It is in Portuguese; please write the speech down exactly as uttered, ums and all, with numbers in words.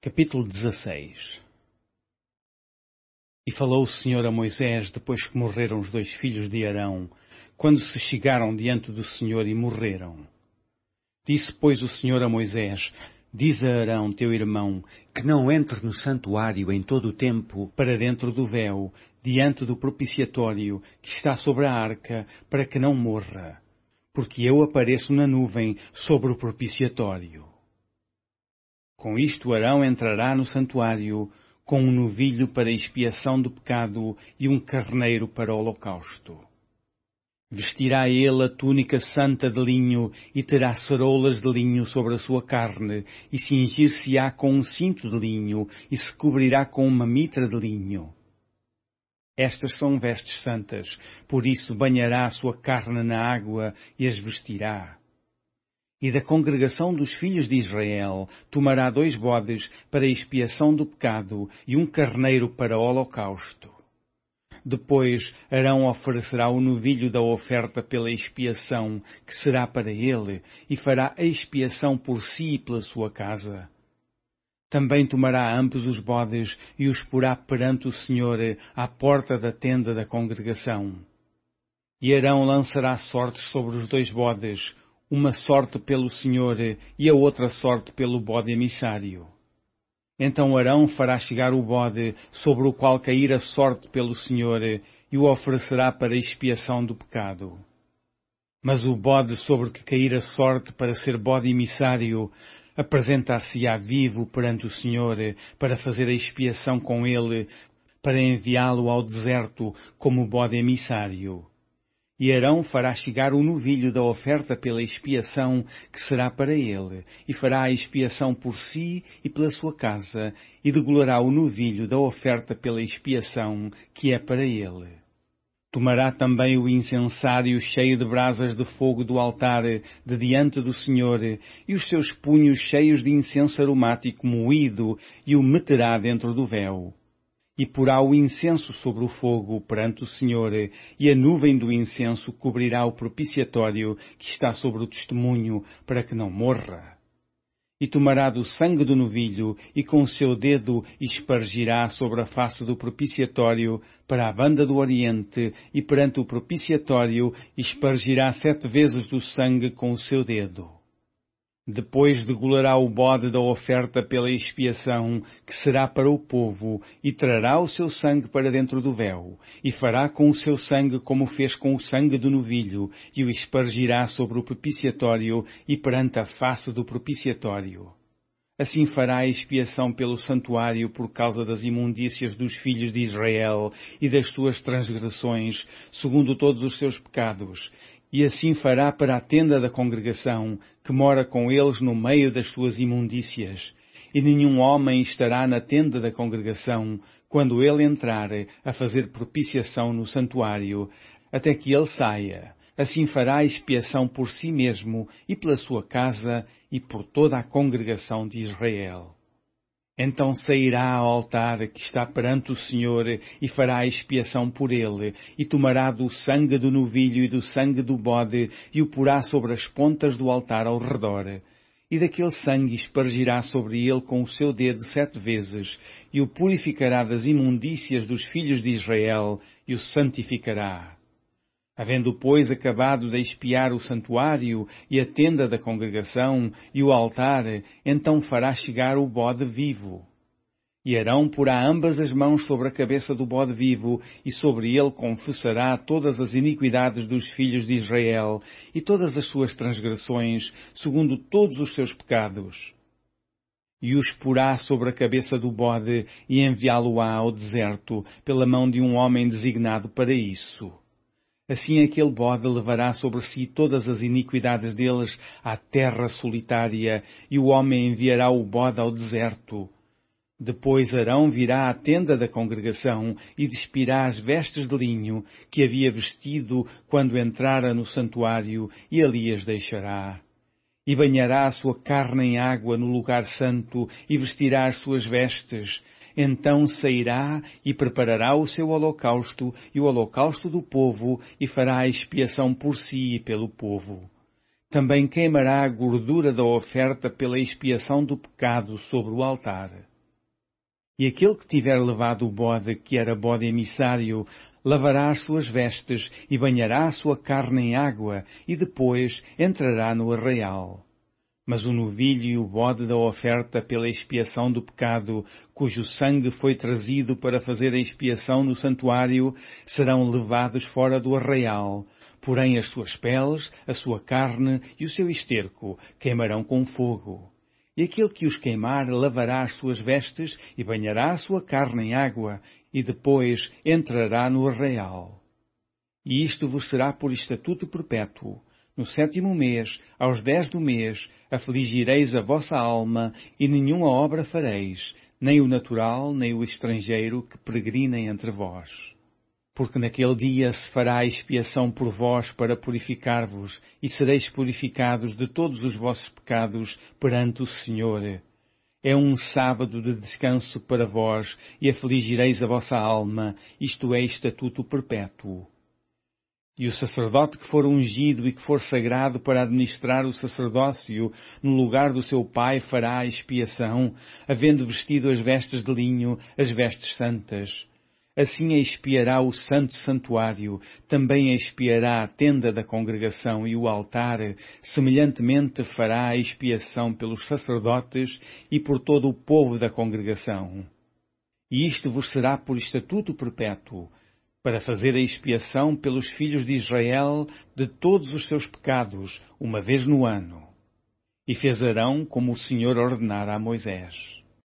Capítulo dezasseis. E falou o Senhor a Moisés depois que morreram os dois filhos de Arão, quando se chegaram diante do Senhor e morreram. Disse, pois, o Senhor a Moisés: Diz a Arão, teu irmão, que não entre no santuário em todo o tempo para dentro do véu, diante do propiciatório que está sobre a arca, para que não morra, porque eu apareço na nuvem sobre o propiciatório. Com isto Arão entrará no santuário com um novilho para expiação do pecado e um carneiro para o holocausto. Vestirá ele a túnica santa de linho e terá ceroulas de linho sobre a sua carne e cingir-se-á com um cinto de linho e se cobrirá com uma mitra de linho. Estas são vestes santas, por isso banhará a sua carne na água e as vestirá. E da congregação dos filhos de Israel tomará dois bodes para a expiação do pecado e um carneiro para o holocausto. Depois Arão oferecerá o novilho da oferta pela expiação, que será para ele, e fará a expiação por si e pela sua casa. Também tomará ambos os bodes e os porá perante o Senhor à porta da tenda da congregação. E Arão lançará sortes sobre os dois bodes, uma sorte pelo Senhor e a outra sorte pelo bode emissário. Então Arão fará chegar o bode sobre o qual cair a sorte pelo Senhor e o oferecerá para expiação do pecado. Mas o bode sobre que cair a sorte para ser bode emissário apresentar-se-á vivo perante o Senhor para fazer a expiação com ele, para enviá-lo ao deserto como bode emissário. E Arão fará chegar o novilho da oferta pela expiação, que será para ele, e fará a expiação por si e pela sua casa, e degolará o novilho da oferta pela expiação, que é para ele. Tomará também o incensário cheio de brasas de fogo do altar de diante do Senhor, e os seus punhos cheios de incenso aromático moído, e o meterá dentro do véu. E porá o incenso sobre o fogo perante o Senhor, e a nuvem do incenso cobrirá o propiciatório que está sobre o testemunho, para que não morra. E tomará do sangue do novilho, e com o seu dedo espargirá sobre a face do propiciatório, para a banda do oriente, e perante o propiciatório espargirá sete vezes do sangue com o seu dedo. Depois degolará o bode da oferta pela expiação, que será para o povo, e trará o seu sangue para dentro do véu, e fará com o seu sangue como fez com o sangue do novilho, e o espargirá sobre o propiciatório e perante a face do propiciatório. Assim fará a expiação pelo santuário por causa das imundícias dos filhos de Israel e das suas transgressões, segundo todos os seus pecados, e assim fará para a tenda da congregação, que mora com eles no meio das suas imundícias. E nenhum homem estará na tenda da congregação, quando ele entrar a fazer propiciação no santuário, até que ele saia. Assim fará a expiação por si mesmo e pela sua casa e por toda a congregação de Israel. Então sairá ao altar que está perante o Senhor e fará a expiação por ele, e tomará do sangue do novilho e do sangue do bode e o porá sobre as pontas do altar ao redor. E daquele sangue espargirá sobre ele com o seu dedo sete vezes, e o purificará das imundícias dos filhos de Israel, e o santificará. Havendo, pois, acabado de expiar o santuário e a tenda da congregação e o altar, então fará chegar o bode vivo. E Arão porá ambas as mãos sobre a cabeça do bode vivo, e sobre ele confessará todas as iniquidades dos filhos de Israel e todas as suas transgressões, segundo todos os seus pecados. E os porá sobre a cabeça do bode e enviá-lo-á ao deserto, pela mão de um homem designado para isso. Assim aquele bode levará sobre si todas as iniquidades deles à terra solitária, e o homem enviará o bode ao deserto. Depois Arão virá à tenda da congregação e despirá as vestes de linho que havia vestido quando entrara no santuário, e ali as deixará. E banhará a sua carne em água no lugar santo, e vestirá as suas vestes. Então sairá e preparará o seu holocausto e o holocausto do povo, e fará a expiação por si e pelo povo. Também queimará a gordura da oferta pela expiação do pecado sobre o altar. E aquele que tiver levado o bode, que era bode emissário, lavará as suas vestes e banhará a sua carne em água, e depois entrará no arraial. Mas o novilho e o bode da oferta pela expiação do pecado, cujo sangue foi trazido para fazer a expiação no santuário, serão levados fora do arraial. Porém as suas peles, a sua carne e o seu esterco queimarão com fogo. E aquele que os queimar lavará as suas vestes e banhará a sua carne em água, e depois entrará no arraial. E isto vos será por estatuto perpétuo. No sétimo mês, aos dez do mês, afligireis a vossa alma, e nenhuma obra fareis, nem o natural, nem o estrangeiro que peregrinem entre vós. Porque naquele dia se fará a expiação por vós para purificar-vos, e sereis purificados de todos os vossos pecados perante o Senhor. É um sábado de descanso para vós, e afligireis a vossa alma, isto é estatuto perpétuo. E o sacerdote que for ungido e que for sagrado para administrar o sacerdócio no lugar do seu pai fará a expiação, havendo vestido as vestes de linho, as vestes santas. Assim expiará o santo santuário, também expiará a tenda da congregação e o altar, semelhantemente fará a expiação pelos sacerdotes e por todo o povo da congregação. E isto vos será por estatuto perpétuo, para fazer a expiação pelos filhos de Israel de todos os seus pecados, uma vez no ano. E fez Arão como o Senhor ordenara a Moisés.